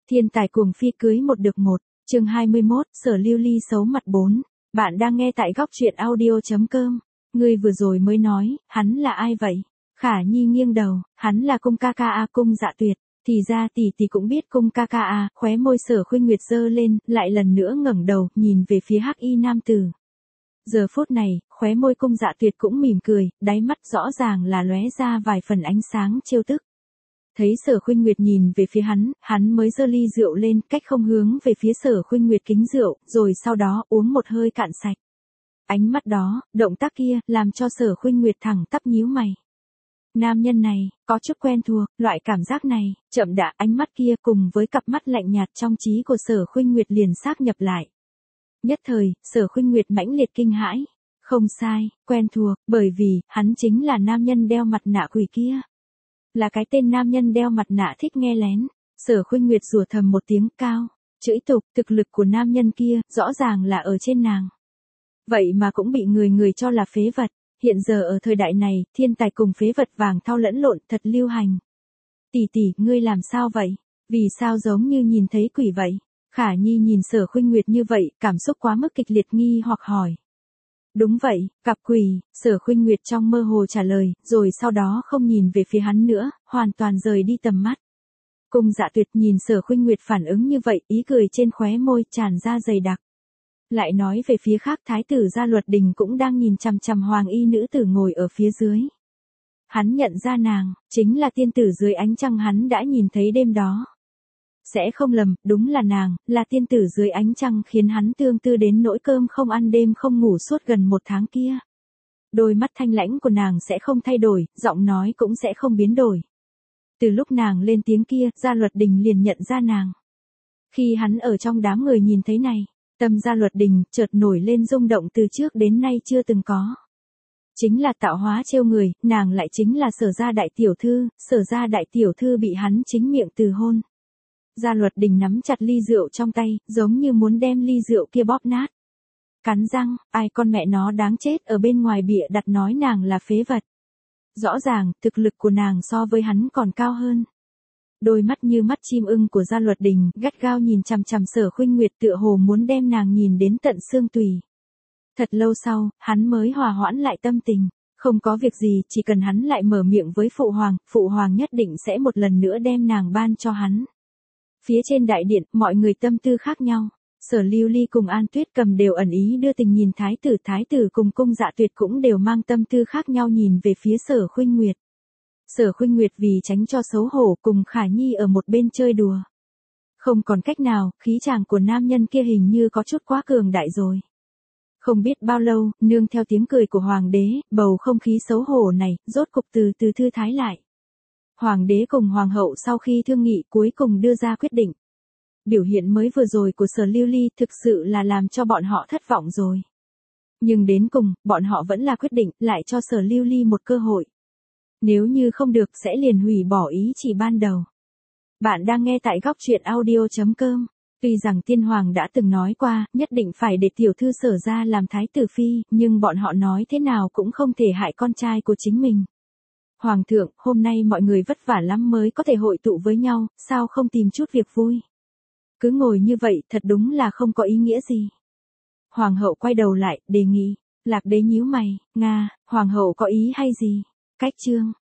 Thiên tài cuồng phi cưới một được một, chương 21, Sở Lưu Ly xấu mặt 4. Bạn đang nghe tại góc truyện audio.com. Ngươi vừa rồi mới nói, hắn là ai vậy? Khả Nhi nghiêng đầu, hắn là cung ca ca a, Cung Dạ Tuyệt. Thì ra tỷ tỷ cũng biết cung ca ca a, khóe môi Sở Khuynh Nguyệt giơ lên, lại lần nữa ngẩng đầu, nhìn về phía hắc y nam tử. Giờ phút này, khóe môi Cung Dạ Tuyệt cũng mỉm cười, đáy mắt rõ ràng là lóe ra vài phần ánh sáng trêu tức. Thấy Sở Khuynh Nguyệt nhìn về phía hắn mới giơ ly rượu lên, cách không hướng về phía Sở Khuynh Nguyệt kính rượu, rồi sau đó uống một hơi cạn sạch. Ánh mắt đó, động tác kia, làm cho Sở Khuynh Nguyệt thẳng tắp nhíu mày. Nam nhân này, có chút quen thuộc, loại cảm giác này, chậm đã, ánh mắt kia cùng với cặp mắt lạnh nhạt trong trí của Sở Khuynh Nguyệt liền xác nhập lại. Nhất thời, Sở Khuynh Nguyệt mãnh liệt kinh hãi. Không sai, quen thuộc, bởi vì, hắn chính là nam nhân đeo mặt nạ quỷ kia. Là cái tên nam nhân đeo mặt nạ thích nghe lén. Sở Khuynh Nguyệt rủa thầm một tiếng cao. Chửi tục, thực lực của nam nhân kia, rõ ràng là ở trên nàng. Vậy mà cũng bị người cho là phế vật. Hiện giờ ở thời đại này, thiên tài cùng phế vật vàng thau lẫn lộn thật lưu hành. Tỷ tỷ, ngươi làm sao vậy? Vì sao giống như nhìn thấy quỷ vậy? Khả Nhi nhìn Sở Khuynh Nguyệt như vậy, cảm xúc quá mức kịch liệt nghi hoặc hỏi. Đúng vậy, gặp quỷ, Sở Khuynh Nguyệt trong mơ hồ trả lời, rồi sau đó không nhìn về phía hắn nữa, hoàn toàn rời đi tầm mắt. Cung Dạ Tuyệt nhìn Sở Khuynh Nguyệt phản ứng như vậy, ý cười trên khóe môi tràn ra dày đặc. Lại nói về phía khác, thái tử Gia Luật Đình cũng đang nhìn chằm chằm hoàng y nữ tử ngồi ở phía dưới. Hắn nhận ra nàng, chính là tiên tử dưới ánh trăng hắn đã nhìn thấy đêm đó. Sẽ không lầm, đúng là nàng, là tiên tử dưới ánh trăng khiến hắn tương tư đến nỗi cơm không ăn đêm không ngủ suốt gần 1 tháng kia. Đôi mắt thanh lãnh của nàng sẽ không thay đổi, giọng nói cũng sẽ không biến đổi. Từ lúc nàng lên tiếng kia, Gia Luật Đình liền nhận ra nàng. Khi hắn ở trong đám người nhìn thấy này, tâm Gia Luật Đình chợt nổi lên rung động từ trước đến nay chưa từng có. Chính là tạo hóa trêu người, nàng lại chính là Sở gia đại tiểu thư, Sở gia đại tiểu thư bị hắn chính miệng từ hôn. Gia Luật Đình nắm chặt ly rượu trong tay, giống như muốn đem ly rượu kia bóp nát. Cắn răng, ai con mẹ nó đáng chết ở bên ngoài bịa đặt nói nàng là phế vật. Rõ ràng, thực lực của nàng so với hắn còn cao hơn. Đôi mắt như mắt chim ưng của Gia Luật Đình, gắt gao nhìn chằm chằm Sở Khuynh Nguyệt tựa hồ muốn đem nàng nhìn đến tận xương tủy. Thật lâu sau, hắn mới hòa hoãn lại tâm tình. Không có việc gì, chỉ cần hắn lại mở miệng với Phụ Hoàng nhất định sẽ một lần nữa đem nàng ban cho hắn. Phía trên đại điện, mọi người tâm tư khác nhau. Sở Lưu Ly cùng An Tuyết Cầm đều ẩn ý đưa tình nhìn thái tử cùng Cung Dạ Tuyệt cũng đều mang tâm tư khác nhau nhìn về phía Sở Khuynh Nguyệt. Sở Khuynh Nguyệt vì tránh cho xấu hổ cùng Khả Nhi ở một bên chơi đùa. Không còn cách nào, khí chàng của nam nhân kia hình như có chút quá cường đại rồi. Không biết bao lâu, nương theo tiếng cười của hoàng đế, bầu không khí xấu hổ này, rốt cục từ từ thư thái lại. Hoàng đế cùng hoàng hậu sau khi thương nghị cuối cùng đưa ra quyết định. Biểu hiện mới vừa rồi của Sở Lưu Ly thực sự là làm cho bọn họ thất vọng rồi. Nhưng đến cùng, bọn họ vẫn là quyết định lại cho Sở Lưu Ly một cơ hội. Nếu như không được sẽ liền hủy bỏ ý chỉ ban đầu. Bạn đang nghe tại góc truyện audio.com. Tuy rằng tiên hoàng đã từng nói qua, nhất định phải để tiểu thư Sở gia làm thái tử phi, nhưng bọn họ nói thế nào cũng không thể hại con trai của chính mình. Hoàng thượng, hôm nay mọi người vất vả lắm mới có thể hội tụ với nhau, sao không tìm chút việc vui? Cứ ngồi như vậy, thật đúng là không có ý nghĩa gì. Hoàng hậu quay đầu lại, đề nghị. Lạc Đế nhíu mày, Nga, hoàng hậu có ý hay gì? Cách chương.